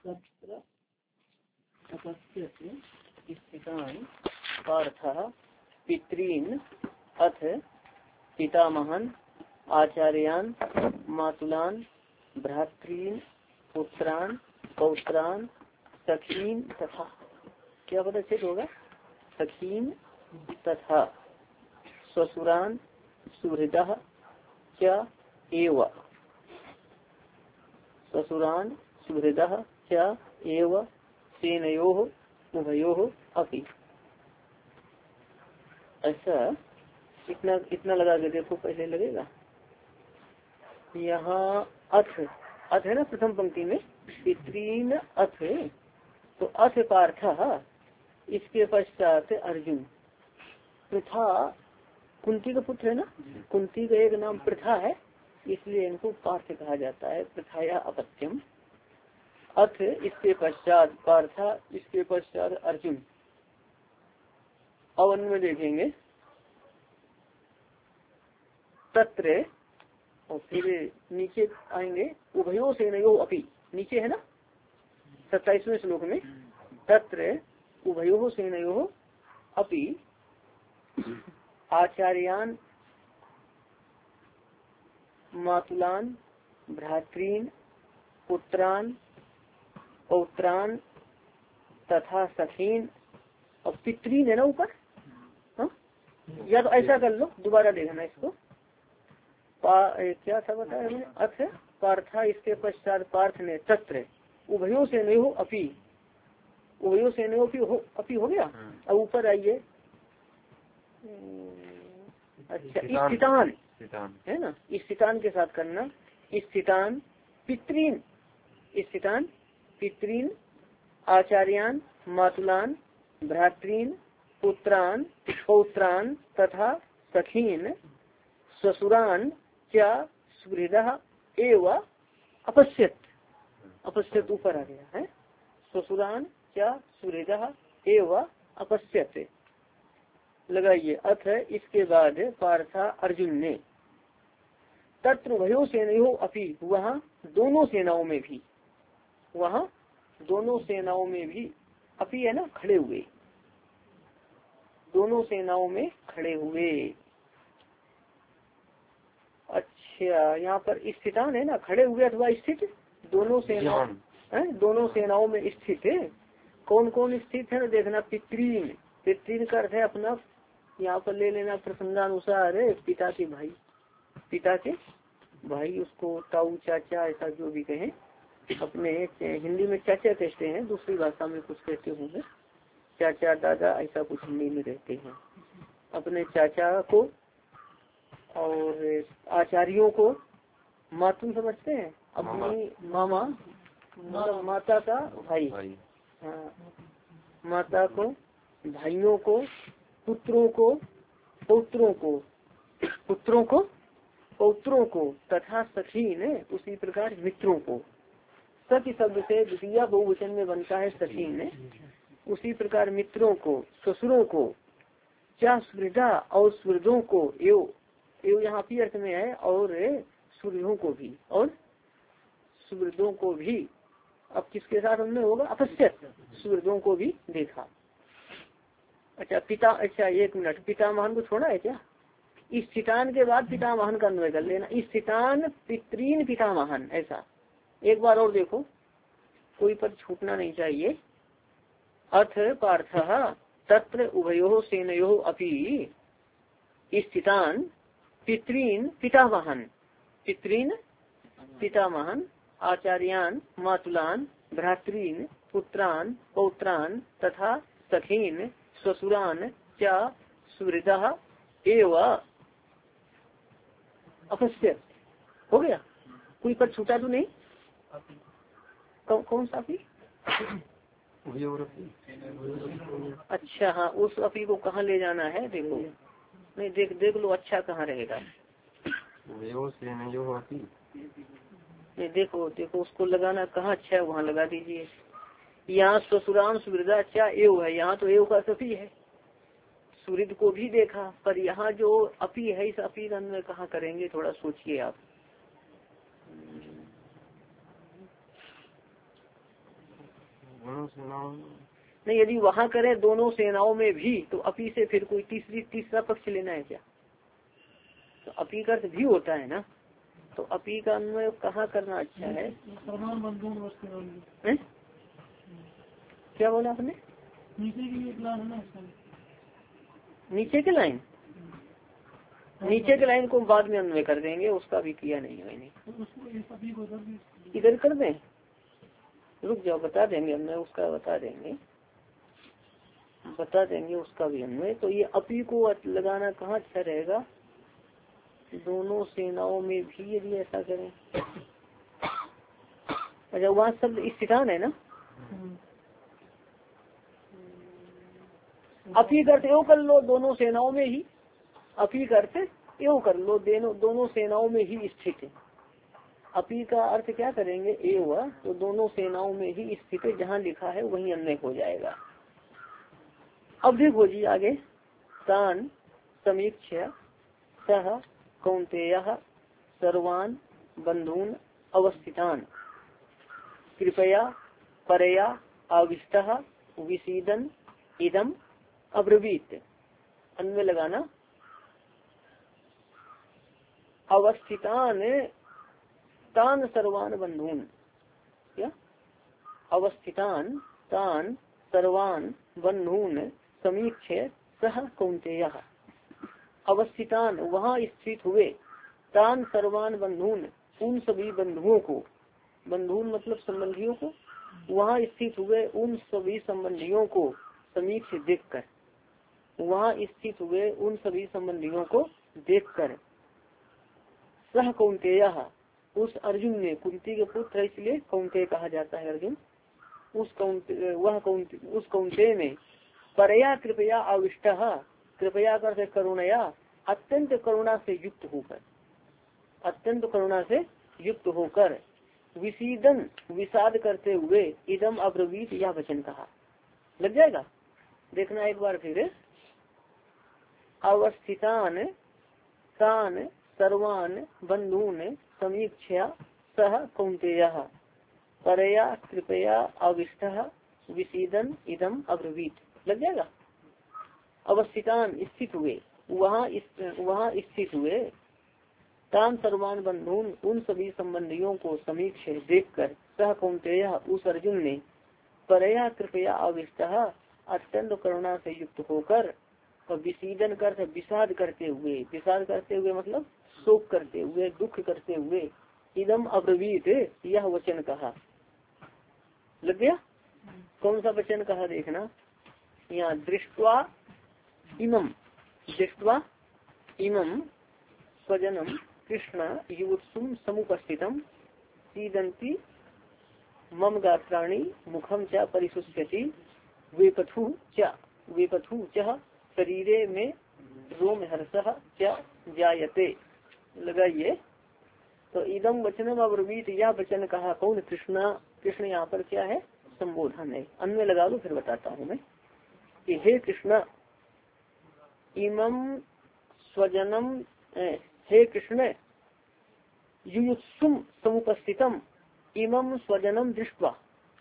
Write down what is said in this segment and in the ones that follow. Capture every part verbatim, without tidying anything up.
तत्र अपश्यत् स्थितान् पार्थः पितॄन् अथ पितामहन् आचार्यान् मातुलान् भ्रातॄन् पुत्रान् पौत्रान् सखीन् तथा क्या पदच्छेद होगा सखीन् तथा ससुरान् सुहृदः च एव ससुरान् सुहृदः च एव सेनयोः उभयोः अपि। ऐसा इतना इतना लगा के देखो, पहले लगेगा यहाँ अथ अथ है ना प्रथम पंक्ति में पितॄन् अथ, तो अथ पार्थ, इसके पश्चात अर्जुन। प्रथा कुंती का पुत्र है ना, कुंती का एक नाम प्रथा है, इसलिए इनको पार्थ कहा जाता है, प्रथाया अपत्यम। अथ इसके पश्चात पार्था, इसके पश्चात अर्जुन। अवन में देखेंगे तत्र, और फिर नीचे आएंगे उभयो सेनयो अपि, नीचे है ना सत्ताईसवें श्लोक में तत्र उभयो सेनयो अपि आचार्यान् मातुलान् भ्रातॄन् पुत्रान् पौत्रान् तथा सखीन। और पितरीन है ना ऊपर, हाँ या तो ऐसा कर लो, दोबारा देखना इसको। पा क्या था बताया हमने, अर्थ पार्था, इसके पश्चात पार्थ ने तत्र उभयो से नहीं हो अपी, उभयो से नहीं हो हो अपी हो गया। अब ऊपर आइए, अच्छा स्थितान है ना, स्थितान के साथ करना। स्थितान पितरीन, स्थितान पितरीन आचार्यान मातुलान भ्रातरीन पुत्रान पौत्रान तथा सखीन ससुरान क्या सुहृदः एव अपश्यत। अपश्यत ऊपर आ गया है, ससुरान क्या सुहृदः एव अपश्यत लगाइए। अथ इसके बाद पार्था अर्जुन ने तत्र भयो सेनयो अपि, वहाँ दोनों सेनाओं में भी, वहाँ दोनों सेनाओं में भी अपि है ना खड़े हुए, दोनों सेनाओं में खड़े हुए। अच्छा यहाँ पर स्थितान है ना, खड़े हुए अथवा स्थित, दोनों सेनाओं है, दोनों सेनाओं में स्थित है। कौन कौन स्थित है देखना। पितरीन, पितरीन का अर्थ है अपना, यहाँ पर ले लेना प्रसंगानुसार पिता के भाई, पिता के भाई, उसको ताऊ चाचा ऐसा जो भी कहें, अपने हिंदी में चाचा कहते हैं, दूसरी भाषा में कुछ कहते होंगे चाचा दादा, ऐसा कुछ हिंदी में कहते हैं। अपने चाचा को और आचार्यों को मातुल समझते हैं, अपनी मामा मतलब माता का भाई, हाँ माता को, भाइयों को, पुत्रों को, पौत्रों को, पुत्रों को पौत्रों को तथा सखीन, उसी प्रकार मित्रों को। सखी शब्द से द्वितीय बहुवचन में बनता है सखीन, उसी प्रकार मित्रों को, ससुरों को, क्या सुहृदा और सुहृदों को, एव एव यहाँ भी अर्थ में है, और सुहृदों को भी, और सुहृदों को भी। अब किसके साथ हमने होगा अपश्यत, सुहृदों को भी देखा। अच्छा पिता, अच्छा एक मिनट, पितामहन को छोड़ा है क्या, स्थितान के बाद पितामहन का अन्वय कर लेना। स्थितान पितरीन पितामहन, ऐसा एक बार और देखो, कोई पद छूटना नहीं चाहिए। अथ पार्थः तत्र उभयोः सेनयोः अपि स्थितान पितरीन पितामहन, पितरीन पितामहन आचार्यान मातुलान भ्रातरीन पुत्रान पौत्रान तथा सखीन ससुरान च सुहृदः एव अपश्यत। हो गया, कोई पर छूटा तो नहीं। कौ, कौन सा अपी? अच्छा हाँ, उस अपी को कहाँ ले जाना है देखो, नहीं देख देख लो अच्छा कहाँ रहेगा। नहीं देखो देखो उसको लगाना कहाँ अच्छा है, वहाँ लगा दीजिए। यहाँ ससुरान सुहृदा अच्छा एव है, यहाँ तो एव का सफी है, सूर्य को भी देखा, पर यहाँ जो अपी है इस अपी का अन्वय कहाँ करेंगे, थोड़ा सोचिए आप। नहीं, यदि वहाँ करें दोनों सेनाओं में भी तो अपी से फिर कोई तीसरी तीसरा पक्ष लेना है क्या? तो अपी का अर्थ भी होता है ना, तो अपी का अन्वय कहाँ करना अच्छा है? है? क्या बोला आपने? नीचे की एक लाइन है ना, नीचे के लाइन नीचे के लाइन को बाद में अन्वय कर देंगे, उसका भी किया नहीं है मैंने। इधर कर दें, रुक जाओ, बता देंगे अन्वय उसका, बता देंगे बता देंगे उसका भी अन्वय। तो ये अपी को लगाना कहाँ अच्छा रहेगा? दोनों सेनाओं में भी यदि ऐसा करें। अच्छा, वहाँ शब्द स्थितान है ना, अपी करते यो कर लो दोनों सेनाओं में ही, अपी करते यो कर लो दोनों दोनों सेनाओं में ही स्थित है। अपी का अर्थ क्या करेंगे? एव, तो दोनों सेनाओं में ही स्थित है, जहाँ लिखा है वही अन्वय हो जाएगा। अब देखो जी आगे, तान समीक्ष सह कौन्तेय सर्वान बंधून अवस्थितान कृपया परया आविष्टः विसीदन इदम अब्रवीत। अन्वय लगाना, अवस्थितान तान सर्वान बंधून, क्या अवस्थितान तान सर्वान बंधून समीक्ष सह कौन्तेय। अवस्थितान वहाँ स्थित हुए, तान सर्वान बंधून उन सभी बंधुओं को, बंधुन मतलब संबंधियों को, वहाँ स्थित हुए उन सभी संबंधियों को समीक्ष देखकर, वहाँ स्थित हुए उन सभी संबंधियों को देखकर, सह कौन्तेय उस अर्जुन ने, कुंती के पुत्र है इसलिए कौन्तेय कहा जाता है अर्जुन, उस कौन्ते वह कौन्ते उस कौन्तेय में परया कृपया आविष्ट, कृपया कर करुणया अत्यंत करुणा से युक्त होकर, अत्यंत करुणा से युक्त होकर विसीदन विषाद करते हुए इदम अब्रवीत यह वचन कहा। लग जाएगा, देखना एक बार फिर। अवस्थितान तान सर्वान बंधून समीक्षा सह कौन्तेय परया कृपया आविष्ट विसीदन इदम अब्रवीत। लग जाएगा। अवस्थितान स्थित हुए, वहाँ वहाँ स्थित हुए, तान सर्वान बंधुन उन सभी संबंधियों को समीक्ष देखकर, सह कौन्तेय उस अर्जुन ने, परया कृपया आविष्ट अत्यंत करुणा से युक्त होकर, और विसीदन कर विषाद करते हुए, विषाद करते हुए मतलब शोक करते हुए, दुख करते हुए, इदम अब्रवीत यह वचन कहा। लग गया। कौन सा वचन कहा देखना, यहाँ दृष्टवा इमम, दृष्टवा इमम स्वजनम कृष्ण युवत्सुम समुपस्थितम सीदंती मम गात्राणि मुखम च परिशुष्यति वेपथु च वेपथु च शरीरे में रोम हर्षः च जायते। लगाइए। तो इदम वचनम अब्रवीत यह वचन कहा, कौन? कृष्णा। कृष्ण यहाँ पर क्या है? संबोधन है। अन्य लगा दो फिर बताता हूँ मैं कि हे कृष्ण इमम स्वजनम, हे कृष्ण युयुत्सुम समुपस्थितम इमम स्वजनम दृष्टवा,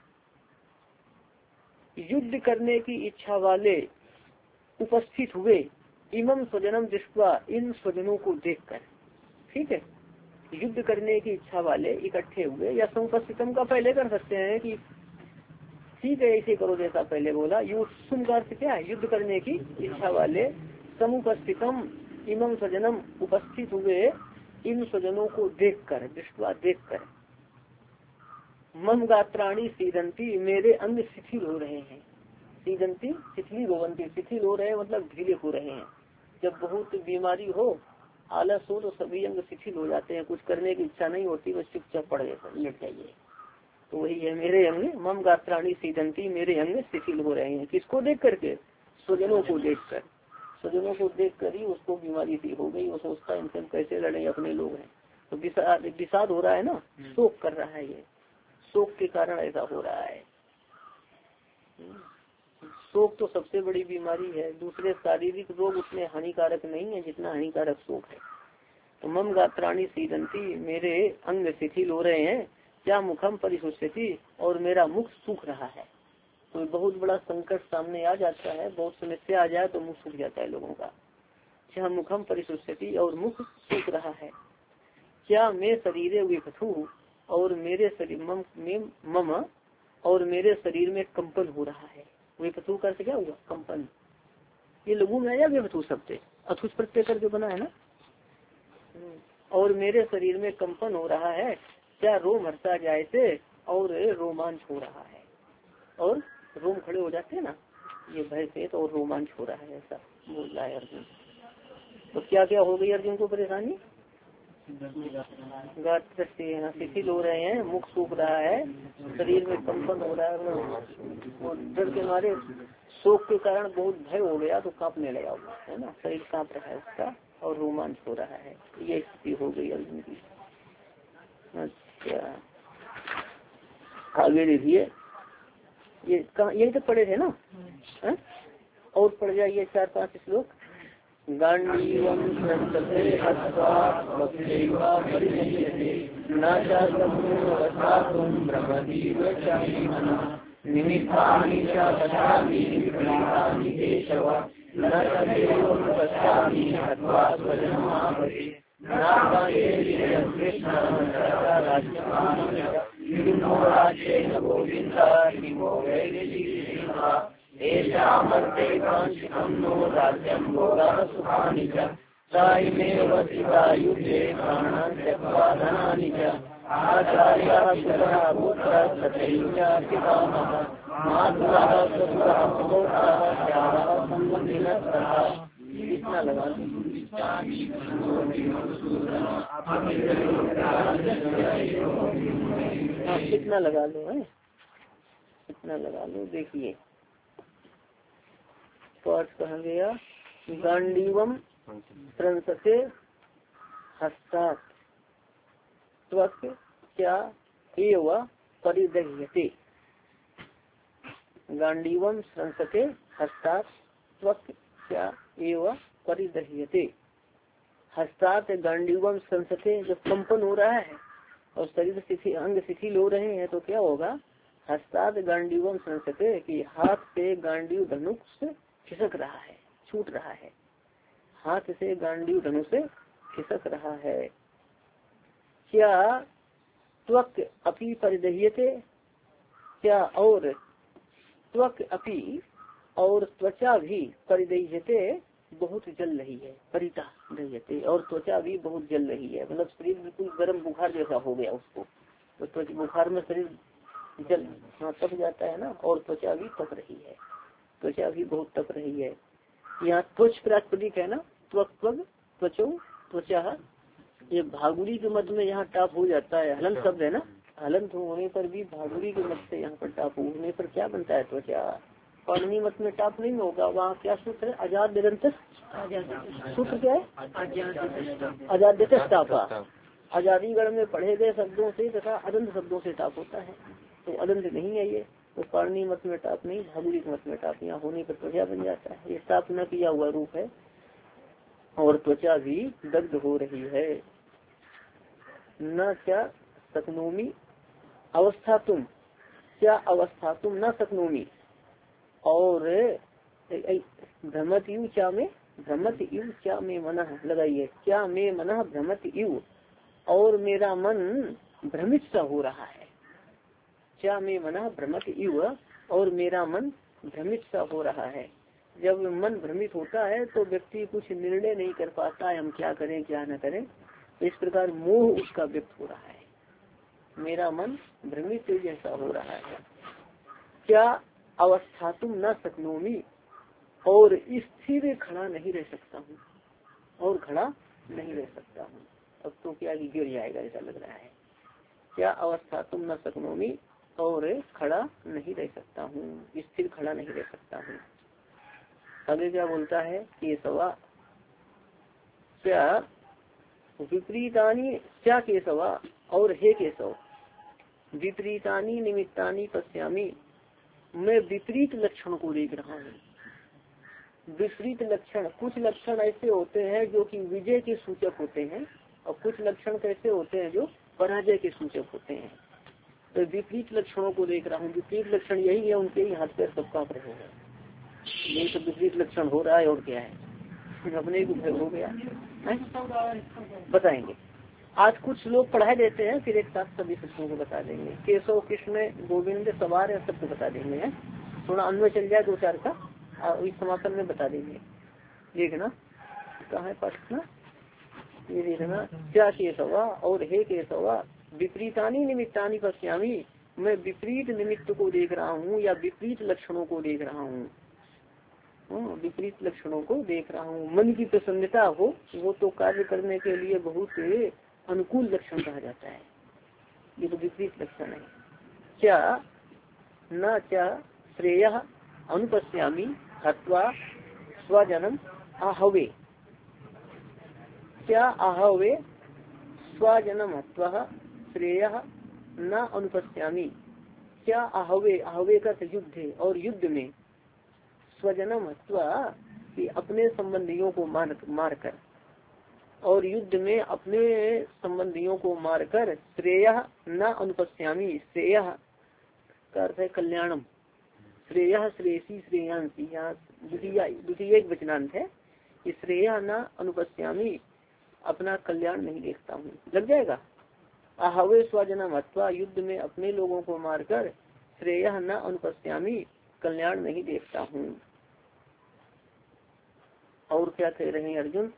युद्ध करने की इच्छा वाले उपस्थित हुए, इमम स्वजनम दृष्टवा इन स्वजनों को देखकर। ठीक है, युद्ध करने की इच्छा वाले इकट्ठे हुए, या समुपस्थितम का पहले कर सकते हैं कि ठीक है ऐसे करो जैसा पहले बोला। युत्सुम का अर्थ क्या है? युद्ध करने की इच्छा वाले, समुपस्थितम इमम स्वजनम उपस्थित हुए इन स्वजनों को देखकर, दृष्टवा देखकर, मम गात्राणी सीदंती मेरे अंग शिथिल हो रहे हैं। सीदंती शिथिल रोवंती, शिथिल हो रहे हैं मतलब ढीले हो रहे हैं। जब बहुत बीमारी हो, आलस हो, तो सभी अंग शिथिल हो जाते हैं, कुछ करने की इच्छा नहीं होती, बस चुपचाप पड़ लेट जाइए। तो वही है, मेरे अंग मम गात्राणी सीदंती मेरे अंग शिथिल हो रहे हैं। किसको देख करके? स्वजनों को देख कर। स्वजनों को देख कर ही उसको बीमारी सी हो गई। वो सोचता इनसे कैसे लड़े, अपने लोग हैं। तो विषाद हो रहा है ना, शोक कर रहा है, ये शोक के कारण ऐसा हो रहा है। शोक तो सबसे बड़ी बीमारी है, दूसरे शारीरिक रोग उतने हानिकारक नहीं है जितना हानिकारक शोक है। तो मम गात्राणी सीदंती मेरे अंग शिथिल हो रहे हैं, क्या मुखम परिशुष्यति और मेरा मुख सूख रहा है। कोई बहुत बड़ा संकट सामने आ जाता है, बहुत समस्या आ जाए तो मुख सूख जाता है लोगों का। क्या मुखम परिशुष्यति, और मुख सूख रहा है। क्या मैं शरीरे विपथु, और मेरे शरीर मम में मम और मेरे शरीर में कंपन हो रहा है। विपथु का क्या हुआ? कंपन। ये लघु में आया विपथु शब्द, अथुष प्रत्यय करके बना है ना। और मेरे शरीर में कंपन हो रहा है। क्या रोम हर्षा जाए से, और रोमांच हो रहा है, और रोम खड़े हो जाते हैं ना, ये भय से तो, और रोमांच हो रहा है, ऐसा बोल रहा है अर्जुन। तो क्या क्या हो गई अर्जुन को परेशानी? शिथिल हो रहे हैं, मुख सूख रहा है, शरीर में कंपन हो रहा है, और डर के मारे शोक के कारण बहुत भय हो गया, तो कांपने लगा हुआ है ना, शरीर कांप रहा है उसका, और रोमांच हो रहा है। ये स्थिति हो गई अर्जुन की। अच्छा आगे देखिए, ये कहाँ यही तो पढ़े थे ना, है? और पढ़ जाइए चार पांच श्लोक। गांडीवं संतते हत्वा वक्त्रैवा परिणयते नाचातुं ब्रह्मदीव चारिमनः निमित्तानि च पश्यामि विपरीतानि केशव न तदेवं पश्यामि हत्वा स्वजनमापते नाकाये कृष्णं सदा राज्यमानं किमो राज्येन गोविन्दः किमो वैरिजीविनः एषामर्थे काञ्चितं नो राज्यं भोगः सुखानि च ताइमेव सिता युद्धे प्राणान् त्यक्त्वा धनानि च आचार्यः सुतः पुत्रः तथैव च पितामहः मातुलः ससुरः पुत्रः श्यामः सम्बन्धिनः तथा। कितना लगा कितना लगा लो है, कितना लगा लो। देखिए पाठ कहा गया, गांडीवम संसते हस्तात् त्वक क्या एव परिदह्यते। गांडीवम संसते हस्तात् त्वक क्या एव परिदह्यते। हस्तात् गांडीवम संसते, जब कंपन हो रहा है और शरीर शिथिल अंग शिथिल हो रहे हैं तो क्या होगा? हस्तात् गांडीवम संसते, कि हाथ से गांडीव धनुष खिसक रहा है, छूट रहा है, हाथ से गांडीव धनुष से खिसक रहा है। क्या त्वक अपि परिदह्यते, क्या और त्वक अपि, और त्वचा भी परिदह्यते बहुत जल रही है, परिता दह्यते, और त्वचा भी बहुत जल रही है, मतलब शरीर बिल्कुल गर्म बुखार जैसा हो गया उसको, तो त्वचा बुखार में शरीर जल हाँ तप जाता है ना, और त्वचा भी तप रही है, त्वचा भी बहुत तप रही है। यहाँ त्वच प्रातिपदिक है ना, त्वक त्वग त्वचो त्वचा, ये भागुरी के मध्य में यहाँ टाप हो जाता है, हलन शब्द है ना, हलन होने पर भी भागुरी के मध्य से यहाँ पर टाप होने पर क्या बनता है? त्वचा। पाणिनि मत में टाप नहीं होगा, वहाँ क्या सूत्र है? आजाद निरंतर सूत्र क्या है? अजाद्यतस्तापा। आजादी गण में पढ़े गए शब्दों से तथा अदंत शब्दों से टाप होता है, तो अदंत नहीं है ये, तो पाणिनि मत में टाप नहीं, भागुरी मत में टाप यहाँ होने पर त्वचा बन जाता है, ये टाप न किया हुआ रूप है। और त्वचा भी दग्ध हो रही है। न क्या सकनोमी अवस्था तुम, क्या अवस्था तुम न सकनोमी, और भ्रमत यू क्या में, भ्रमत यू क्या में मन लगाइए, क्या में मन भ्रमत यू, और मेरा मन भ्रमित सा हो रहा है। क्या में मना भ्रमत यू, और मेरा मन भ्रमित सा हो रहा है। जब मन भ्रमित होता है तो व्यक्ति कुछ निर्णय नहीं कर पाता है, हम क्या करें क्या न करें, इस प्रकार मोह उसका व्यक्त हो रहा है। मेरा मन भ्रमित जैसा हो रहा है। क्या अवस्था तुम न सकनोमी, और स्थिर खड़ा नहीं रह सकता हूँ, और खड़ा नहीं रह सकता हूँ। अब तो क्या गिर जाएगा ऐसा लग रहा है। क्या अवस्था तुम न सकनोमी, और खड़ा नहीं रह सकता हूँ, स्थिर खड़ा नहीं रह सकता हूँ। आगे क्या बोलता है कि सवा क्या विपरीतानी, क्या केशवा, और हे केशव, विपरीतानी निमित्तानी पश्यामी, मैं विपरीत लक्षण को देख रहा हूँ। विपरीत लक्षण, कुछ लक्षण ऐसे होते हैं जो कि विजय के सूचक होते हैं, और कुछ लक्षण कैसे होते हैं जो पराजय के सूचक होते हैं। तो विपरीत लक्षणों को देख रहा हूँ। विपरीत लक्षण यही है, उनके ही हाथ पैर सब कांप रहे हैं। यही तो विपरीत लक्षण हो रहा है और क्या है, अपने को भय हो गया है? बताएंगे आज कुछ लोग पढ़ाई देते हैं, फिर एक साथ सभी शब्दों को बता देंगे। केशव कृष्ण गोविंद सवार है सबको बता देंगे है। थोड़ा अन्वय चल जाए दो चार का, इस समापन में बता देंगे। देखना कहाँ है पाठ ना, ये देखना। क्या केशवा और हे केशवा विपरीतानी निमित्तानी पश्यामी, मैं विपरीत निमित्त को देख रहा हूँ या विपरीत लक्षणों को देख रहा हूँ। विपरीत लक्षणों को देख रहा हूँ। मन की प्रसन्नता हो वो तो कार्य करने के लिए बहुत अनुकूल लक्षण कहा जाता है। ये तो विपरीत लक्षण है। क्या न क्या श्रेय अनुपश्यामी हत्वा स्वजनम आहवे, क्या आहवे स्वजनम हत्वा श्रेय न अनुपश्यामी, क्या आहवे, आहवे का युद्ध है और युद्ध में स्वजनम हत्वा कि अपने संबंधियों को मार मार कर, और युद्ध में अपने संबंधियों को मारकर श्रेय न अनुपश्यामी, श्रेय का अर्थ है कल्याणम, श्रेय श्रेयसी श्रेयांसी, यहाँ द्वितीय एक वचनांत है। श्रेय न अनुपश्यामी अपना कल्याण नहीं देखता हूँ, लग जाएगा। आहवे स्वजनम हत्वा युद्ध में अपने लोगों को मारकर श्रेय न अनुपश्यामी कल्याण नहीं देखता हूँ। और क्या कह रहे हैं अर्जुन,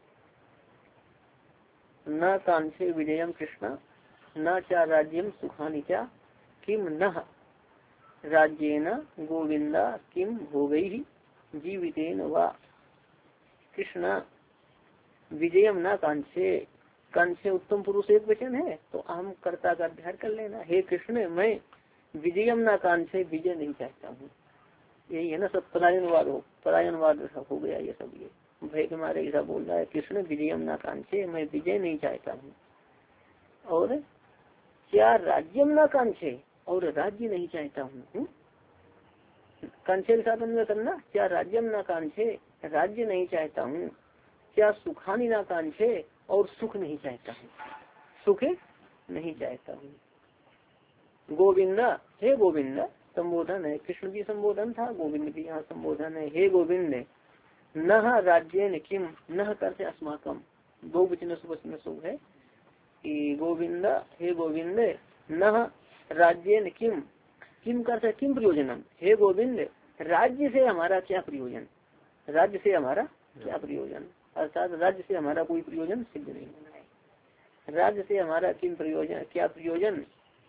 न कांक्षे विजयम कृष्ण न चा राज्यम सुखानि चा किम न राज्येन गोविंदा किम भोगैहि जीवितेन वा। कृष्ण विजयम न कांक्षे, कांक्षे उत्तम पुरुष एक वचन है तो हम कर्ता का अध्ययन कर लेना। हे कृष्ण मैं विजयम न कांक्षे, विजय नहीं चाहता हूँ। यही है ना, सब पलायनवाद हो, पलायनवाद हो गया ये सब। ये भय के मारे ऐसा बोल रहा है, कृष्ण विजयम न कांक्षे, मैं विजय नहीं चाहता हूँ। और क्या राज्यम न कांक्षे, और राज्य नहीं चाहता हूँ। कांक्षे के साथ अन्वय करना, क्या राज्यम न कांक्षे, राज्य नहीं चाहता हूँ। क्या सुखानी न कांक्षे, और सुख नहीं चाहता हूँ, सुख नहीं चाहता हूँ। गोविंदा, हे गोविंद संबोधन है, कृष्ण भी संबोधन था, गोविंद भी यहाँ संबोधन है। हे गोविंद नह राज्येन किम, नह करते अस्माकम, दो वचन सुवचन शुभ है कि गोविंद हे गोविंद नह राज्येन किम, किम करते किम प्रयोजनम, हे गोविंद राज्य से हमारा क्या प्रयोजन, राज्य से हमारा क्या प्रयोजन, अर्थात राज्य से हमारा कोई प्रयोजन सिद्ध नहीं होना है। राज्य से हमारा किम प्रयोजन, क्या प्रयोजन।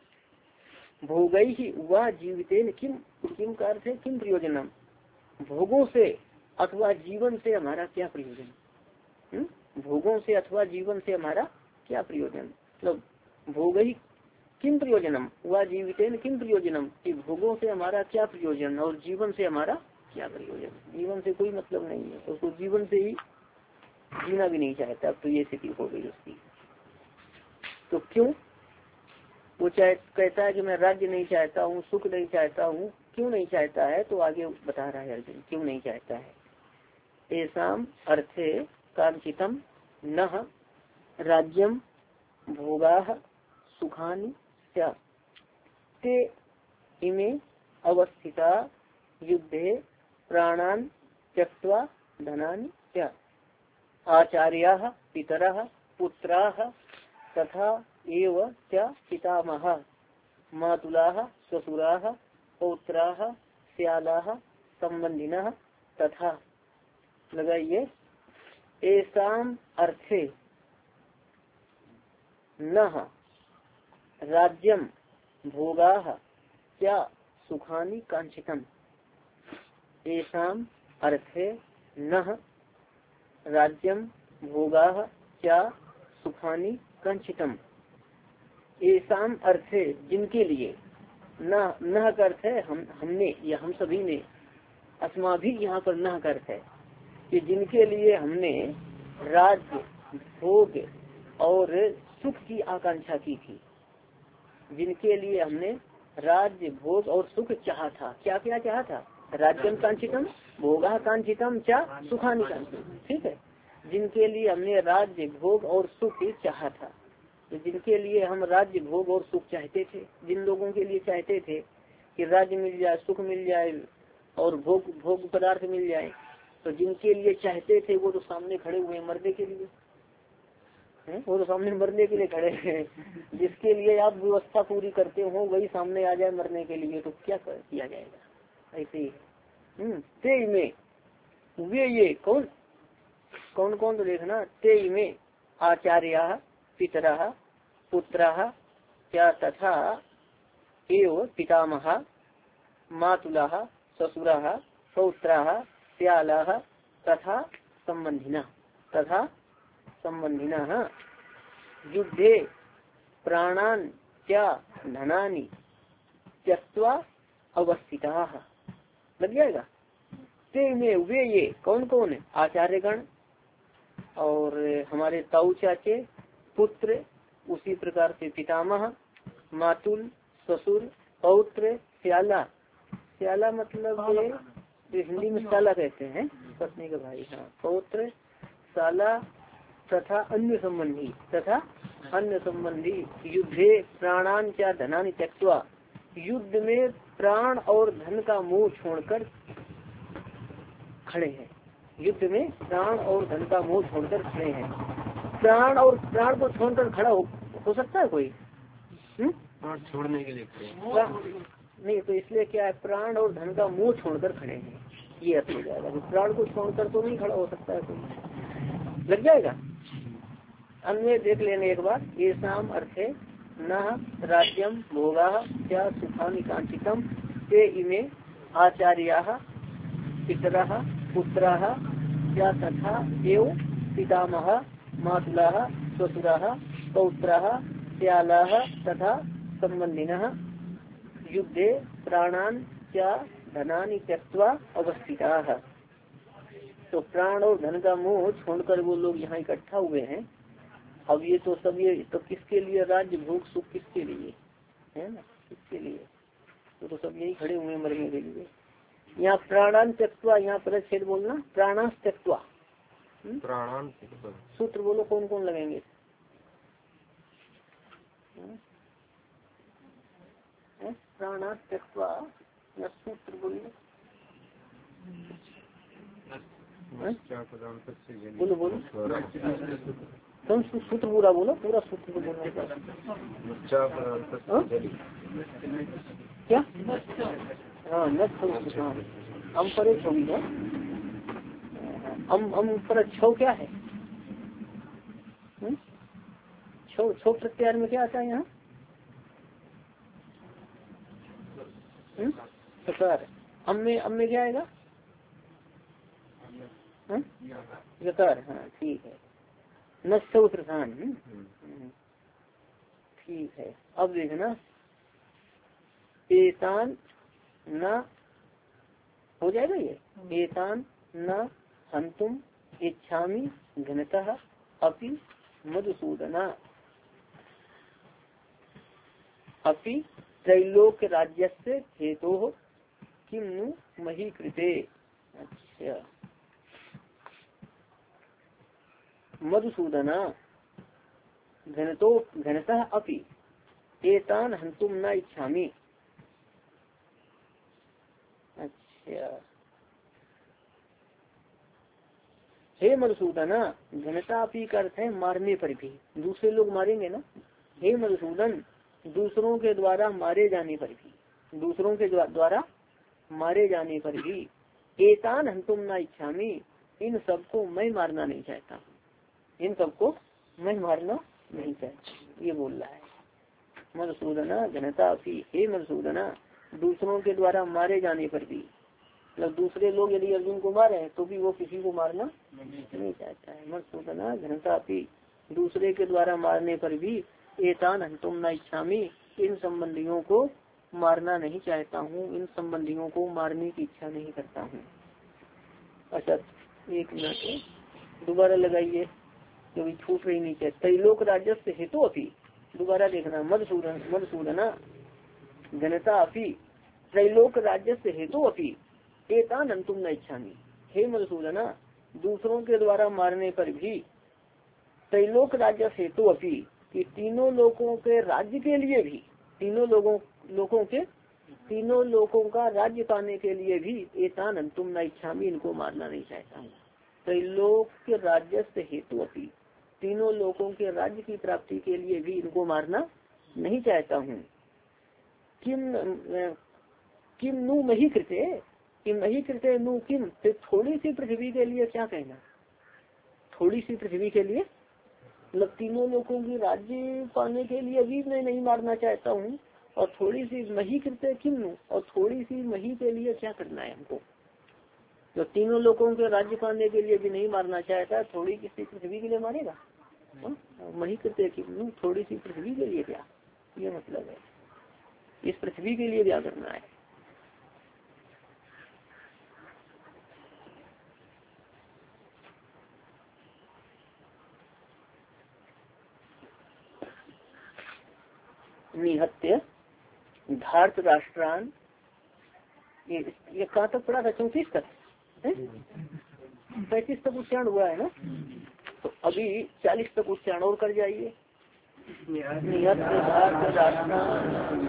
भोगई ही वह जीवितेन किम, किम का अर्थ है किम प्रयोजनम, भोगों से अथवा जीवन से हमारा क्या प्रयोजन। भोगों से अथवा जीवन से हमारा क्या प्रयोजन, मतलब भोग ही किम प्रयोजनम वह जीवितेन किम प्रयोजनम, कि भोगों से हमारा क्या प्रयोजन और जीवन से हमारा क्या प्रयोजन। जीवन से कोई मतलब नहीं है, उसको जीवन से ही जीना भी नहीं चाहता। अब तो ये स्थिति हो गई उसकी। तो क्यों वो चाहे कहता है कि मैं राज्य नहीं चाहता हूँ, सुख नहीं चाहता हूँ, क्यों नहीं चाहता है, तो आगे बता रहा है अर्जुन क्यों नहीं चाहता है। एसाम अर्थे कांचितम नह राज्यम भोगाः सुखानि च ते इमे अवस्थिता युद्धे प्राणान त्यक्त्वा धनानि च आचार्याः पितरः पुत्राः तथा एव च पितामहः मातुलाः ससुराः पौत्राः श्यालाः संबंधिनः तथा। लगाइए एसाम अर्थे नह राज्यम भोगाः क्या सुखानि कांक्षितम। एसाम अर्थे नह राज्यम भोगाः क्या सुखानि कांक्षितम। एसाम अर्थे जिनके लिए, न नह का अर्थ है हम हमने या हम सभी ने, अस्मा भी यहाँ पर नह का अर्थ है कि जिनके लिए हमने राज्य भोग और सुख की आकांक्षा की थी, जिनके लिए हमने राज्य भोग और सुख चाहा था। क्या क्या चाहा था, राज्यम कांचितम भोगा कांचितम चा सुखानि कांचितम, ठीक है। जिनके लिए हमने राज्य भोग और सुख चाहा था, तो जिनके लिए हम राज्य भोग और सुख चाहते थे, जिन लोगों के लिए चाहते थे कि राज्य मिल जाए, सुख मिल जाए और भोग भोग पदार्थ मिल जाए, तो जिनके लिए चाहते थे वो तो सामने खड़े हुए मरने के लिए है, वो तो सामने मरने के लिए खड़े हैं। जिसके लिए आप व्यवस्था पूरी करते हो वही सामने आ जाए मरने के लिए, तो क्या कर, किया जाएगा। ऐसे ही हम्म ते में वे ये कौन कौन कौन तो देखना, ते में आचार्य पितरा पुत्रा क्या तथा एव पितामह मातुला ससुरा पौत्रा श्याला तथा संबंधिना तथा संबंधिना युद्धे प्राणान क्या धनानि त्यक्त्वा अवस्थिता। लग जाएगा। ते में वे ये कौन कौन है, आचार्यगण और हमारे ताऊ चाचे, पुत्र, उसी प्रकार से पितामह, मातुल, ससुर, पौत्र, श्याला। श्याला मतलब हिंदी में साला कहते हैं, पत्नी का भाई। हाँ, पौत्र, साला तथा अन्य संबंधी तथा अन्य संबंधी युद्धे प्राणान क्या धनानि त्यक्त्वा, युद्ध में प्राण और धन का मोह छोड़कर खड़े हैं। युद्ध में प्राण और धन का मोह छोड़कर खड़े हैं। प्राण और प्राण को छोड़कर खड़ा हो, हो सकता है कोई? प्राण छोड़ने के लिए नहीं, तो इसलिए क्या है, प्राण और धन का मोह छोड़कर खड़े हैं, ये अर्थ हो जाएगा। तो प्राण को छोड़कर तो नहीं खड़ा हो सकता है कोई। लग जाएगा। अन्य देख लेने एक बार, ये शाम अर्थे न राज्यम भोगा क्या सुखानि कांचितम ते इमे आचार्या पितरा पुत्रा क्या तथा एव पितामह मातुला ससुरा पौत्रा श्याला तथा संबंधिनः युद्धे प्राणान क्या धनानि त्यक्त्वा अवस्थिता। तो प्राण और धन का मोह छोड़कर वो लोग यहाँ इकट्ठा हुए हैं। अब ये तो सब ये तो किसके लिए, राज्य भोग सुख किसके लिए है ना, किसके लिए, तो, तो सब यही खड़े हुए मरने के लिए। यहाँ प्राणान त्यक्त्वा, यहाँ पर छेद बोलना, प्राणान त्यक्त्वा। प्राणान सूत्र बोलो कौन कौन लगेंगे। प्राणान त्यक्त्वा या सूत्र बोलिए, बोलो बोलो तुम सूत्र पूरा बोलो, पूरा सूत्र को बोलना क्या। हाँ नक्ष, हाँ अम पर छवि है, अम अम पर छो क्या है, छो छो प्रत्यार में क्या आता है यहाँ, सकार। अम में अम में क्या आएगा, यकार। हाँ ठीक है, नष्ट प्रधान। ठीक है। अब देखना, एतान न हो जाएगा ये, एतान न हंतुम इच्छामि घनतः अपि मधुसूदना अपि त्रैलोक राज्यस्य हेतोः किम नु मही कृते। अच्छा, मधुसूदना घनतो घनतः अपि एतान हंतुम न इच्छामि। अच्छा, हे मधुसूदना, घनता अपी का अर्थ है मारने पर भी, दूसरे लोग मारेंगे ना। हे मधुसूदन, दूसरों के द्वारा मारे जाने पर भी, दूसरों के द्वारा मारे जाने पर भी एतान हंतुम न इच्छामि, इन सबको मैं मारना नहीं चाहता, इन सबको मैं मारना नहीं चाहता, ये बोल रहा है मधुसूदना घनता अपी। हे मधुसूदना, दूसरों के द्वारा मारे जाने पर भी, मतलब दूसरे लोग यदि अर्जुन को मारे हैं तो भी वो किसी को मारना नहीं चाहता है। मधुसूदना घनता अपी, दूसरे के द्वारा मारने पर भी एतान हंतुम न इच्छामि, इन संबंधियों को मारना नहीं चाहता हूँ, इन संबंधियों को मारने की इच्छा नहीं करता हूँ। अच्छा एक मिनट दोबारा लगाइए, क्योंकि छूट रही नीचे। त्रैलोक राज्यस्य हेतु अपी, दोबारा देखना, मधुसूदन मधुसूदना घनता अपी त्रैलोक राज्यस्य हेतु अपी एतान हंतुम न इच्छामि। हे मधुसूदना, दूसरों के द्वारा मारने पर भी त्रैलोक राज्य हेतु अपी, कि तीनों लोगों के राज्य के लिए भी, तीनों लोगों लोगों के तीनों लोगों का राज्य पाने के लिए भी एतान तुम न इच्छामी, इनको मारना नहीं चाहता हूँ। त्रैलोक के राज्यस्थ हेतु अपनी, तीनों लोगों के राज्य की प्राप्ति के लिए भी इनको मारना नहीं चाहता हूँ। किम किम नु मही कृते, किम मही कृते नु किम, फिर थोड़ी सी पृथ्वी के लिए क्या कहना, थोड़ी सी पृथ्वी के लिए मतलब तीनों लोगों की राज्य पाने के लिए भी मैं नहीं मारना चाहता हूँ। और थोड़ी सी मही कृते किम नु, और थोड़ी सी मही के लिए क्या करना है हमको, तो तीनों लोगों के राज्य पाने के लिए भी नहीं मारना चाहता, थोड़ी किसी पृथ्वी के लिए मारेगा। मही कृते किम नु, थोड़ी सी पृथ्वी के लिए क्या, ये मतलब है इस पृथ्वी के लिए क्या करना है। निहत्य धार्त राष्ट्रान, ये ये कहाँ तक पढ़ा था, चौंतीस तक, पैंतीस तक उच्चारण हुआ है ना, तो अभी चालीस तक उच्चारण और कर जाइए। निहत्य धार्त राष्ट्रान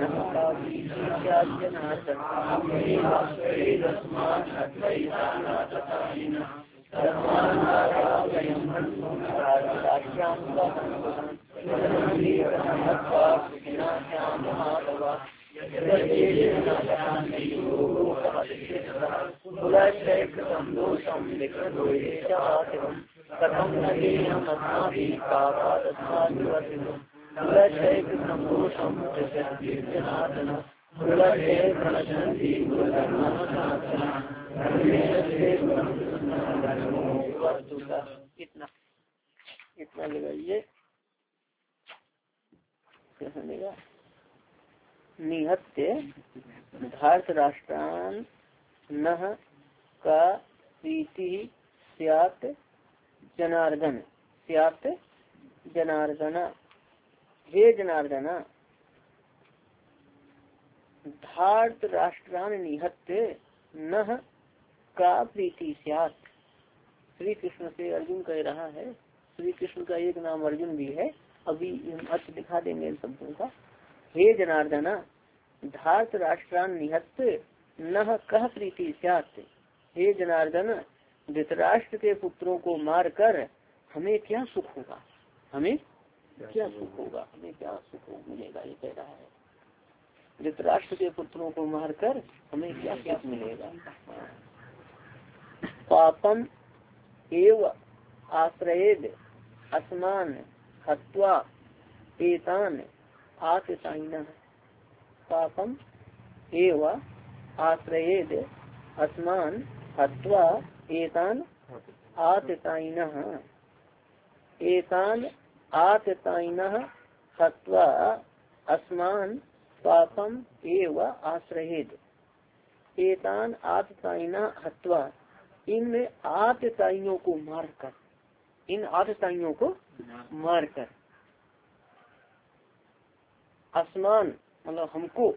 इतना इतना लगाइए, कैसा लेगा। निहत्य धार्त राष्ट्रान नह का प्रीति स्यात् जनार्दन, स्यात् जनार्दन, हे जनार्दन धार्त राष्ट्रान निहत्य नह का प्रीति स्यात्। श्री कृष्ण से अर्जुन कह रहा है, श्री कृष्ण का एक नाम अर्जुन भी है, अभी अर्थ दिखा देंगे इन शब्दों का। हे जनार्दन धार्त राष्ट्रान निहत्य नह कह प्रीति स्यात्, हे जनार्दन धृतराष्ट्र के पुत्रों को मार कर हमें क्या सुख होगा, हमें क्या सुख होगा, हमें क्या सुख मिलेगा, ये कह रहा है। धृतराष्ट्र के पुत्रों को मारकर हमें क्या क्या मिलेगा। पापम एव आश्रयेद अस्मान हत्वा एतान आतताइनः, पापम एव आश्रयेद अस्मान हत्वा एतान आतताइनः, एतान आतताइनः हत्वा अस्मान पापम एव आश्रयेद, एतान आतताइनः हत्वा, इन आतताइयों को मारकर, इन आतताइयों को मारकर, आसमान मतलब हमको,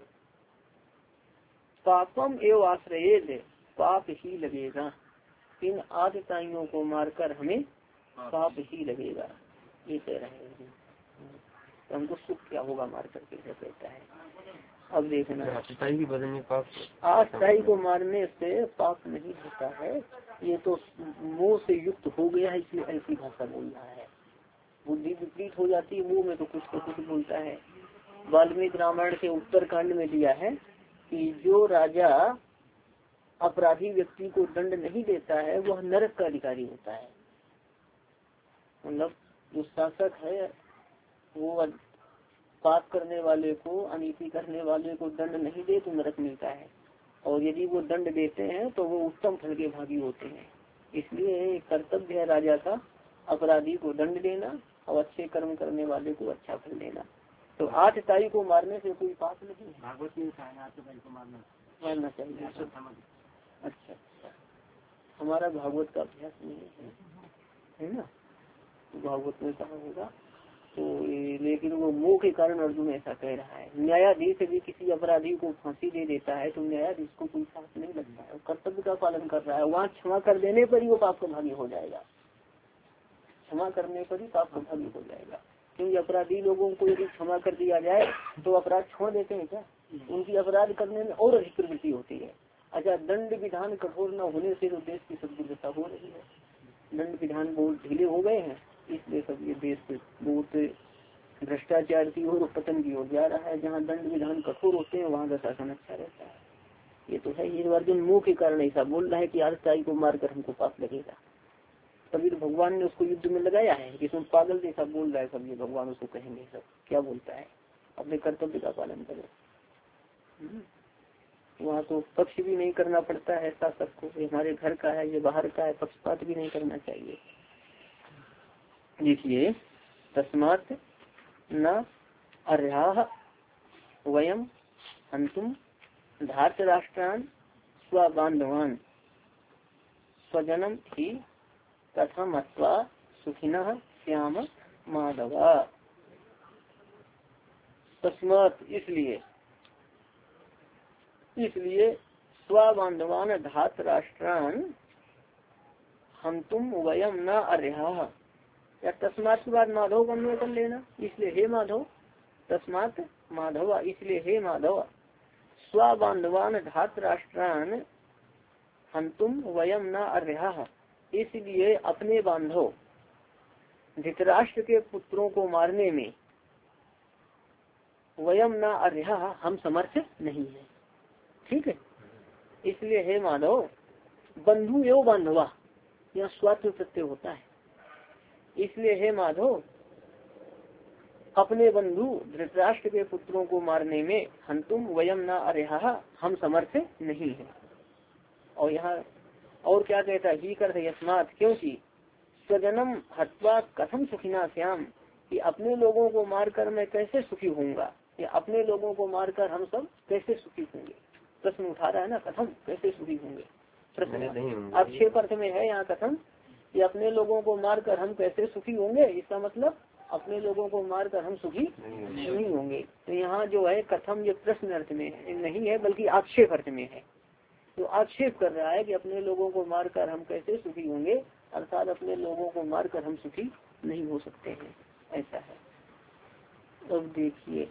पापम एवं आश्रयेद पाप ही लगेगा, इन आतताइयों को मारकर हमें पाप ही लगेगा, ये कह रहे हैं। तो हमको सुख क्या होगा मार करके, कहता है। अब देखना आतताई बदलने पाप, आतताई को मारने से पाप नहीं होता है, ये तो मुंह से युक्त हो गया है इसलिए ऐसी भाषा बोल रहा है। बुद्धि विपरीत हो जाती है, मुंह में तो कुछ तो कुछ बोलता है। वाल्मीकि रामायण के उत्तर कांड में दिया है कि जो राजा अपराधी व्यक्ति को दंड नहीं देता है वह नरक का अधिकारी होता है। मतलब जो शासक है वो पाप करने वाले को, अनीति करने वाले को दंड नहीं दे तो नरक मिलता है, और यदि वो दंड देते हैं तो वो उत्तम फल के भागी होते हैं। इसलिए कर्तव्य है राजा का अपराधी को दंड देना और अच्छे कर्म करने वाले को अच्छा फल देना। तो आतताई को मारने से कोई पाप नहीं है, भागवत में आतताई को मारना मारना चाहिए। अच्छा, हमारा भागवत का अभ्यास नहीं है, है ना, भागवत में कहा होगा तो, लेकिन वो मोह के कारण अर्जुन ऐसा कह रहा है। न्यायाधीश यदि किसी अपराधी को फांसी दे देता है तो न्यायाधीश को कोई पाप नहीं लगता है, कर्तव्य का पालन कर रहा है। वहाँ क्षमा कर देने पर ही वो पाप का भागी हो जाएगा, क्षमा करने पर ही पाप का भागी हो जाएगा। क्योंकि अपराधी लोगों को यदि क्षमा कर दिया जाए तो अपराध छोड़ देते हैं क्या? उनकी अपराध करने में और अधिक प्रवृत्ति होती है। अच्छा, दंड विधान कठोर न होने से तो देश की सदुर्दशा हो रही है। दंड विधान बहुत ढीले हो गए हैं, इसलिए सब ये देश बहुत भ्रष्टाचार की ओर पतन की ओर जा रहा है। जहाँ दंड विधान कठोर होते हैं वहाँ का शासन अच्छा रहता है। ये तो है। ये अर्जुन मुंह के कारण ऐसा बोल रहा है कि आरताई को मारकर हमको पाप लगेगा, तभी तो भगवान ने उसको युद्ध में लगाया है कि तुम पागल जैसा बोल रहा है। सब ये भगवान उसको कहेंगे, सब क्या बोलता है, अपने कर्तव्य का पालन करो। वहाँ तो पक्ष भी नहीं करना पड़ता है शासक को, ये हमारे घर का है, ये बाहर का है, पक्षपात भी नहीं करना चाहिए। देखिए, तस्मात् न अर्हाः वयम हन्तुम धार्तराष्ट्रान् स्वबान्धवान् स्वजनम ही कथम अत्वा सुखिनः श्याम माधवा। तस्मात् इसलिए इसलिए स्वबान्धवान् धार्तराष्ट्रान् हन्तुम वयम न अर्हाः। या तस्मात् के बाद माधव का अन्वय कर लेना। इसलिए हे माधव, तस्मात् माधव, इसलिए हे माधव, स्वबान्धवान् धार्तराष्ट्रान् हन्तुम वयम न अर्हाः, इसलिए अपने बांधव धृतराष्ट्र के पुत्रों को मारने में वयम न अर्हाः, हम समर्थ नहीं है। ठीक है, इसलिए हे माधव, बंधु एवं बांधवा यहाँ स्वात्म प्रत्यय होता है। इसलिए हे माधव, अपने बंधु धृतराष्ट्र के पुत्रों को मारने में हन्तुम वयम न अर्हाः, हम समर्थ नहीं है। और यहाँ और क्या कहता है, ही कर यस्मात्, क्योंकि स्वजनम हत्वा कथम सुखिना श्याम, कि अपने लोगों को मारकर मैं कैसे सुखी होऊंगा, या अपने लोगों को मारकर हम सब कैसे सुखी होंगे। प्रश्न उठा रहा है ना, कथम कैसे सुखी होंगे, प्रश्न आक्षेप अर्थ में है यहाँ कथम, कि अपने लोगों को मारकर हम कैसे सुखी होंगे। इसका मतलब अपने लोगों को मारकर हम सुखी नहीं होंगे। तो यहाँ जो है कथम, ये प्रश्न अर्थ में नहीं है बल्कि आक्षेप अर्थ में है। तो आक्षेप कर रहा है कि अपने लोगों को मारकर हम कैसे सुखी होंगे, अर्थात अपने लोगों को मारकर हम सुखी नहीं हो सकते हैं, ऐसा है। अब देखिए,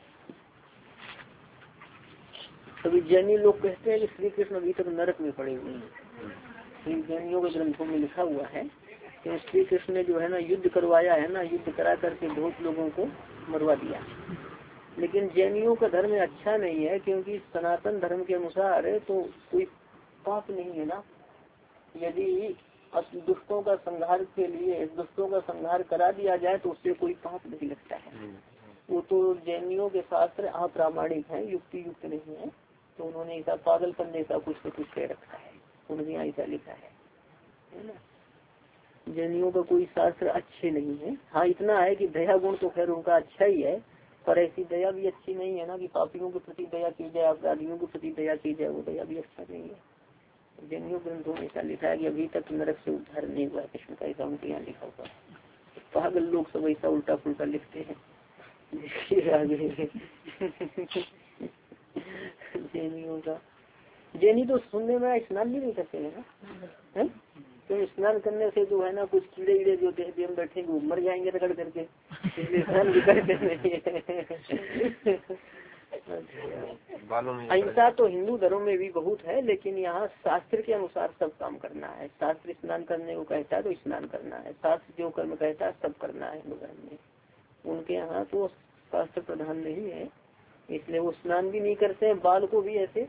कभी जैनी लोग कहते हैं कि श्री कृष्ण अभी तक नरक में पड़े हुए हैं। जैनियों के ग्रंथों में लिखा हुआ है कि श्री कृष्ण ने जो है ना युद्ध करवाया है ना, युद्ध करा करके बहुत लोगों को मरवा दिया। लेकिन जैनियों का धर्म अच्छा नहीं है, क्योंकि सनातन धर्म के अनुसार तो कोई पाप नहीं है ना। यदि दुष्टों का संहार के लिए दुष्टों का संहार करा दिया जाए तो उससे कोई पाप नहीं लगता है। वो तो जैनियों के शास्त्र अप्रामाणिक है, युक्ति युक्त नहीं है। तो उन्होंने ऐसा पागलपन जैसा कुछ तो कुछ कह रखा है, उन्होंने ऐसा लिखा है, है ना। जैनियों का कोई शास्त्र अच्छे नहीं है। हाँ, इतना है कि दया गुण तो खैर उनका अच्छा ही है, पर ऐसी दया भी अच्छी नहीं है ना कि पापियों के प्रति दया की जाए, अपराधियों के प्रति दया की जाए, वो दया भी अच्छा नहीं है। जैनियों ग्रंथों में ऐसा लिखा है कि अभी तक नरक से उद्धार नहीं हुआ कृष्ण का, ऐसा उनके यहाँ लिखा हुआ है। पागल लोग सब ऐसा उल्टा पुल्टा लिखते हैं। जैनियों का, जैनी तो सुनने में स्नान भी नहीं करते है ना, तो स्नान करने से जो है ना कुछ कीड़े कीड़े जो देह देह में बैठेंगे वो मर जाएंगे रगड़ करके, इसलिए स्नान भी करते नहीं है। अहिंसा तो हिंदू धर्म में भी बहुत है, लेकिन यहाँ शास्त्र के अनुसार सब काम करना है। शास्त्र स्नान करने को कहता है तो स्नान करना है, शास्त्र जो कर्म कहता है सब करना है हिंदू धर्म में। उनके यहाँ तो शास्त्र प्रधान नहीं है, इसलिए वो स्नान भी नहीं करते हैं। बाल को भी ऐसे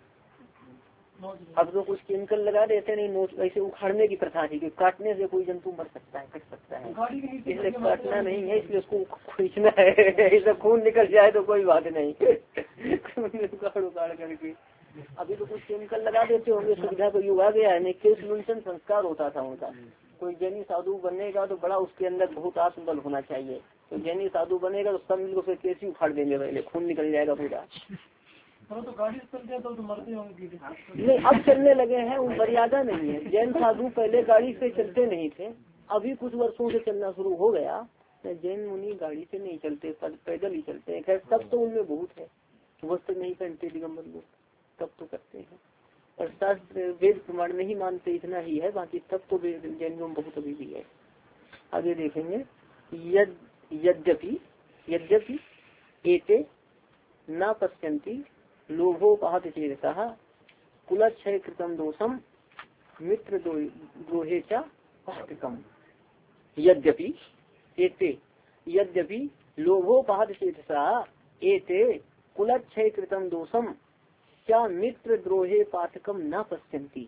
अब तो कुछ केमिकल लगा देते नहीं, नोच ऐसे उखाड़ने की प्रथा थी कि काटने से कोई जंतु मर सकता है, कट सकता है, इसलिए काटना नहीं है, इसलिए उसको खींचना है। ऐसा खून निकल जाए तो कोई बात नहीं, उखाड़ उखाड़ करके। अभी तो कुछ केमिकल लगा देते होंगे, सुविधा को युग आ गया है। नहीं, केश लुंसन संस्कार होता था उनका। कोई जैनी साधु बनेगा तो बड़ा उसके अंदर बहुत आत्मबल होना चाहिए। तो जैनी साधु बनेगा तो सब मिलकर केस ही उखाड़ देंगे, पहले खून निकल जाएगा पूरा। तो गाड़ी चलते तो, तो मरते होंगे। नहीं, अब चलने लगे हैं, वो मर्यादा नहीं है। जैन साधु पहले गाड़ी से चलते नहीं थे, अभी कुछ वर्षों से चलना शुरू हो गया। जैन मुनि गाड़ी से नहीं चलते, पैदल ही चलते हैं। खैर तब तो उनमें बहुत है, वस्त्र नहीं पहनते दिगंबर लोग, तब तो करते हैं। और शास्त्र वेद प्रमाण नहीं मानते, इतना ही है। बाकी तब तो जैनियों में बहुत अभी भी है। आगे देखेंगे, यद यद्यपि यद्यपि एते न पश्यन्ति लोभोपहत चेतसः कुलक्षय कृतम दोषम मित्र द्रोहे च पातकम। यद्यपि एते यद्यपि लोभोपहत चेतसः एते कुलक्षय कृतम दोषम क्या मित्र द्रोहे पातकम न पश्यन्ति।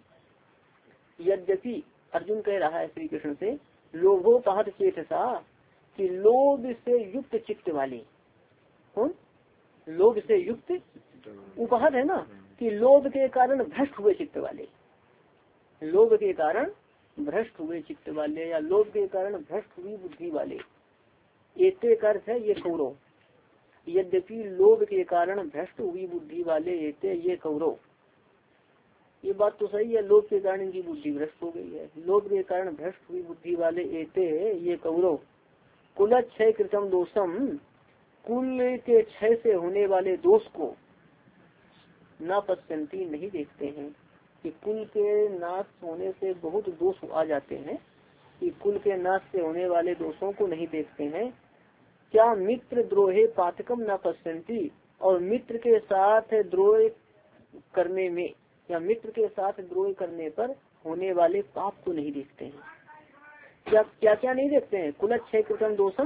यद्यपि अर्जुन कह रहा है श्री कृष्ण से, लोभोपहत चेतसा कि लोभ से युक्त चित्त वाले, कौन लोभ से युक्त, उपहत है ना कि लोभ के कारण भ्रष्ट हुए चित्त वाले, लोभ के कारण भ्रष्ट हुए चित्त वाले या लोभ के कारण भ्रष्ट हुई बुद्धि वाले। एते का अर्थ है ये कौरव। यद्यपि लोभ के कारण भ्रष्ट हुई बुद्धि वाले एते ये कौरव। ये बात तो सही है, लोभ के कारण इनकी बुद्धि भ्रष्ट हो गई है। लोभ के कारण भ्रष्ट हुई बुद्धि वाले एते ये कौरव कुलक्षय कृतम दोषम, कुल के क्षय से होने वाले दोष को न पश्यन्ति नहीं देखते हैं। कि कुल के नाश होने से बहुत दोष आ जाते हैं, कि कुल के नाश से होने वाले दोषों को नहीं देखते हैं। क्या मित्र द्रोहे पातकम न पश्यन्ति, और मित्र के साथ द्रोह करने में या मित्र के साथ द्रोह करने पर होने वाले पाप को नहीं देखते हैं। क्या क्या क्या नहीं देखते हैं। कुलक्षय कृतम दोषम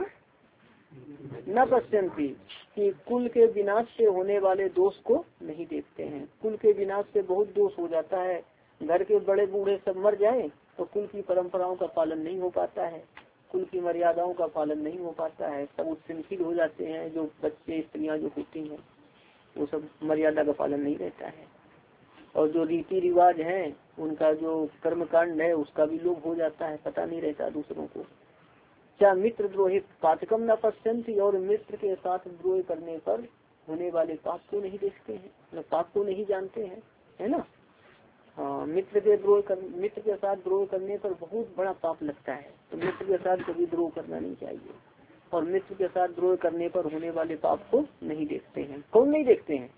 न पश्यन्ति कि कुल के विनाश से होने वाले दोष को नहीं देखते हैं। कुल के विनाश से बहुत दोष हो जाता है। घर के बड़े बूढ़े सब मर जाएं तो कुल की परंपराओं का पालन नहीं हो पाता है, कुल की मर्यादाओं का पालन नहीं हो पाता है। सब उच्छृंखित हो जाते हैं। जो बच्चे स्त्रियां जो होती हैं वो सब मर्यादा का पालन नहीं रहता है। और जो रीति रिवाज है उनका जो कर्म कांड है उसका भी लोभ हो जाता है, पता नहीं रहता दूसरों को। क्या मित्र द्रोही पातकम न पश्यन्ति, और मित्र के साथ द्रोह करने पर होने वाले पाप को नहीं देखते हैं, मतलब पाप को नहीं जानते हैं, है ना। हाँ, मित्र के द्रोह कर मित्र के साथ द्रोह करने पर बहुत बड़ा पाप लगता है, तो मित्र के साथ कभी द्रोह करना नहीं चाहिए। और मित्र के साथ द्रोह करने पर होने वाले पाप को नहीं देखते हैं। कौन नहीं देखते हैं,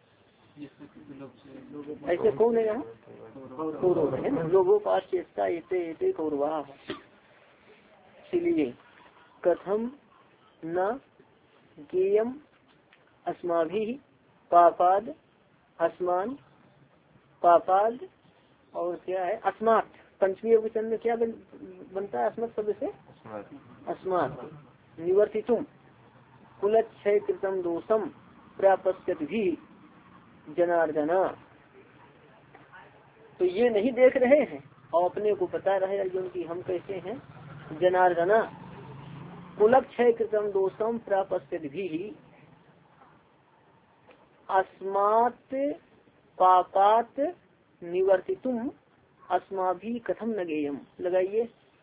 ऐसे कौन है यहाँ, कौरव है ना। लोगों पास चेष्टा एते एते कौरवा। इसलिए कथम न गेयम अस्माभिः पापाद अस्मान पापाद और क्या है अस्मात्, पंचमी वचन में क्या बन, बनता है अस्मत् शब्द से, अस्मात् निवर्तितुम कुलक्षय कृतम दोषम प्रापश्यत भी जनार्दना। तो ये नहीं देख रहे हैं और अपने को पता रहे अर्जुन की हम कैसे हैं। जनार्दना कुलक्षय कृतम दोषम प्रापश्यत भी अस्मात् पापात निवर्तितुम अस्माभि कथम न गेयम। लगाइए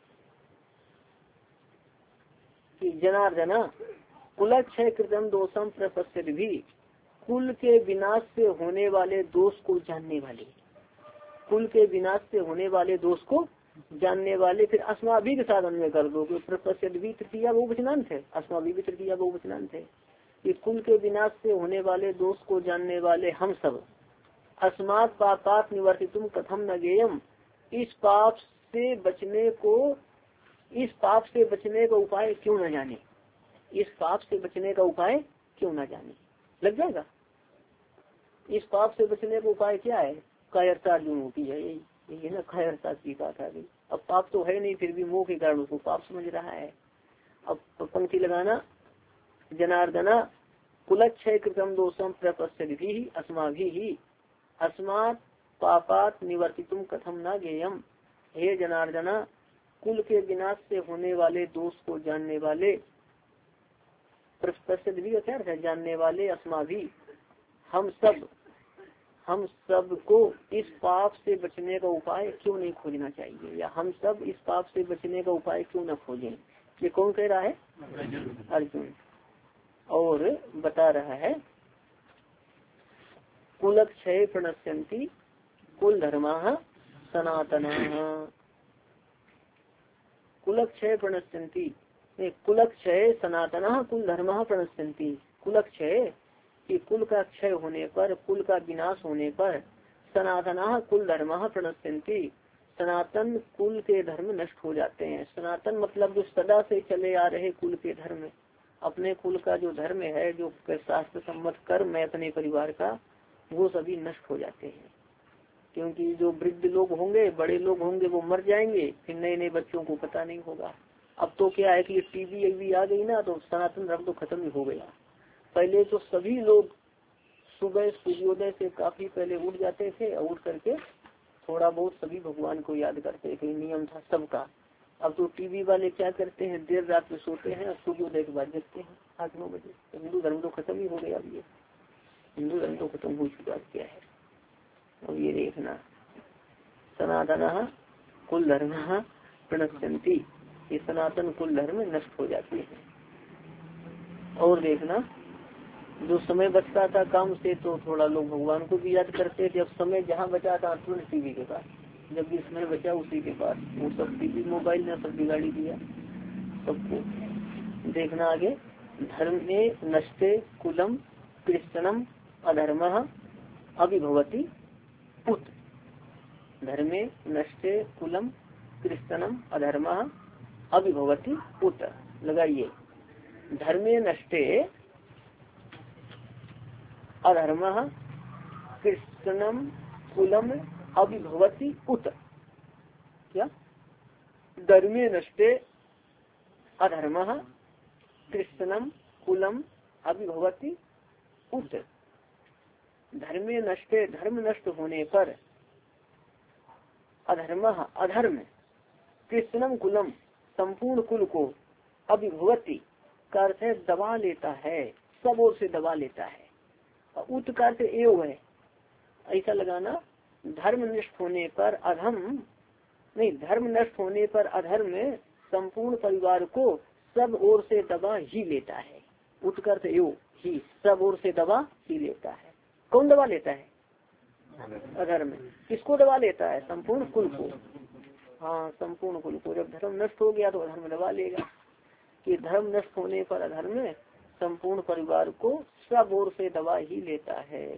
कि जनार्दना कुलक्षय कृतम दोषम प्रपश्यत भी, कुल के विनाश से होने वाले दोष को जानने वाले, कुल के विनाश से होने वाले दोष को जानने वाले। फिर अस्माभि के साथ अन्वय कर दो, प्रपश्यत भी तृतीया बहुवचनांत है, अस्माभि भी तृतीया बहुवचनांत है। कि कुल के विनाश से होने वाले दोष को जानने वाले हम सब अस्मात् पापात निवर्तितुम कथम न गेयम, इस पाप से बचने को इस पाप से बचने का उपाय क्यों न जाने, इस पाप से बचने का उपाय क्यों न जाने। लग जाएगा। इस पाप से बचने का उपाय क्या है, कायरता अर्जुन होती है, यही है ना, कायरता की बात आ गई। अब पाप तो है नहीं फिर भी मोह के कारण उसको पाप समझ रहा है। अब पंक्ति लगाना, जनार्दना कुलक्षय कृतम दोषम प्रपश्यत भी अस्माभिः अस्मात् पापात निवर्तितुम कथम न गेयम। हे जनार्दना कुल के विनाश से होने वाले दोष को जानने वाले, प्रपश्यत भी क्या है, जानने वाले, अस्माभि हम सब हम सब को इस पाप से बचने का उपाय क्यों नहीं खोजना चाहिए, या हम सब इस पाप से बचने का उपाय क्यों न खोजें। ये कौन कह रहा है, अर्जुन। और बता रहा है कुलक्षय प्रणश्यन्ति कुल धर्माः सनातनाः। कुलक्षय प्रणश्यन्ति, कुलक्षय सनातनाः कुल धर्माः प्रणश्यन्ति। कुलक्षय कि कुल का क्षय होने पर, कुल का विनाश होने पर, सनातनाः कुल धर्माः प्रणश्यन्ति सनातन कुल के धर्म नष्ट हो जाते हैं। सनातन मतलब जो सदा से चले आ रहे कुल के धर्म, अपने कुल का जो धर्म है, जो शास्त्र सम्मत कर्म है अपने परिवार का, वो सभी नष्ट हो जाते हैं। क्योंकि जो वृद्ध लोग होंगे, बड़े लोग होंगे, वो मर जाएंगे, फिर नए नए बच्चों को पता नहीं होगा। अब तो क्या है कि टीवी भी आ गई ना, तो सनातन धर्म तो खत्म ही हो गया। पहले तो सभी लोग सुबह सूर्योदय से काफी पहले उठ जाते थे, और उठ करके थोड़ा बहुत सभी भगवान को याद करते थे, नियम था सबका। अब तो टीवी वाले क्या करते हैं, देर रात में सोते हैं और सूर्योदय के बाद जगते हैं आठ नौ बजे। तो हिंदू धर्म तो खत्म ही हो गया। अब ये हिंदू धर्म तो खत्म हो चुका क्या है। अब ये देखना, सनातन कुल धर्म प्रणश्यंती, ये सनातन कुल धर्म नष्ट हो जाते हैं। और देखना, जो समय बचता था काम से तो थोड़ा लोग भगवान को भी याद करते थे। अब समय जहाँ बचा था तुरंत टीवी के पास, जब भी समय बचा उसी के पास वो सब टीवी मोबाइल ने सब बिगाड़ी दिया सबको। देखना आगे, धर्म में नष्टे कुलम कृष्णम अधर्म अभिभवती पुत। धर्मे नष्टे कुलम कृष्णम अधर्म अभिभवती पुत। लगाइए, धर्मे नष्टे अधर्म कृष्णम कुलम अभिभवती उत। क्या? धर्मे नष्टे अधर्म कृष्णम कुलम अभिभवती उत। धर्मे नष्टे, धर्म नष्ट होने पर, अधर्म अधर्म कृष्णम कुलम संपूर्ण कुल को, अभिभवती का अर्थ है दबा लेता है, सब ओर से दबा लेता है। उत का अर्थ एव है, ऐसा लगाना। धर्म नष्ट होने पर अधर्म नहीं, धर्म नष्ट होने पर अधर्म संपूर्ण परिवार को सब ओर से दबा ही लेता है। उत का अर्थ एव ही, सब ओर से दबा ही लेता है। कौन दबा लेता है? अधर्म। किसको दबा लेता है? संपूर्ण कुल को। हाँ, संपूर्ण कुल को। जब धर्म नष्ट हो गया तो अधर्म दबा लेगा। कि धर्म नष्ट होने पर अधर्म संपूर्ण परिवार को सब ओर से दबा ही लेता है।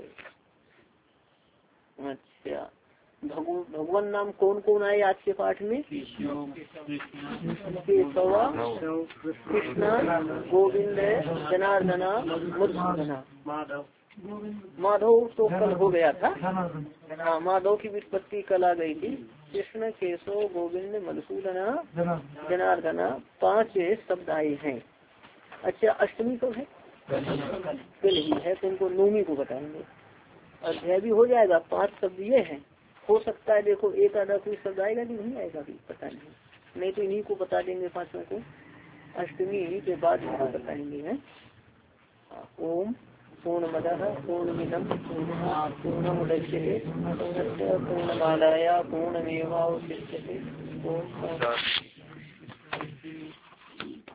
अच्छा, भगवान नाम कौन कौन आए आज के पाठ में? केशवा, कृष्णा, गोविंद, जनार्दना, मधुसूदना। माधव तो कल हो गया था। हाँ, माधव की व्युत्पत्ति कल आ गई थी। कृष्ण, केशव, गोविंद, मधुसूदना, जनार्दना, पांच शब्द आए हैं। अच्छा, अष्टमी कब है? कल ही है, तो उनको नौमी को बताएंगे। अध्याय भी हो जाएगा। पांच शब्द ये हैं। हो सकता है देखो एक आधा कोई शब्द आएगा कि नहीं आएगा भी पता नहीं, नहीं तो इन्हीं को बता देंगे पांचों को। अष्टमी के बाद इनको बताएंगे हैं। ओम पूर्णमदः पूर्णमिदं पूर्णात् पूर्णमुदच्यते पूर्णस्य पूर्णमादाय पूर्णमेवावशिष्यते। ओम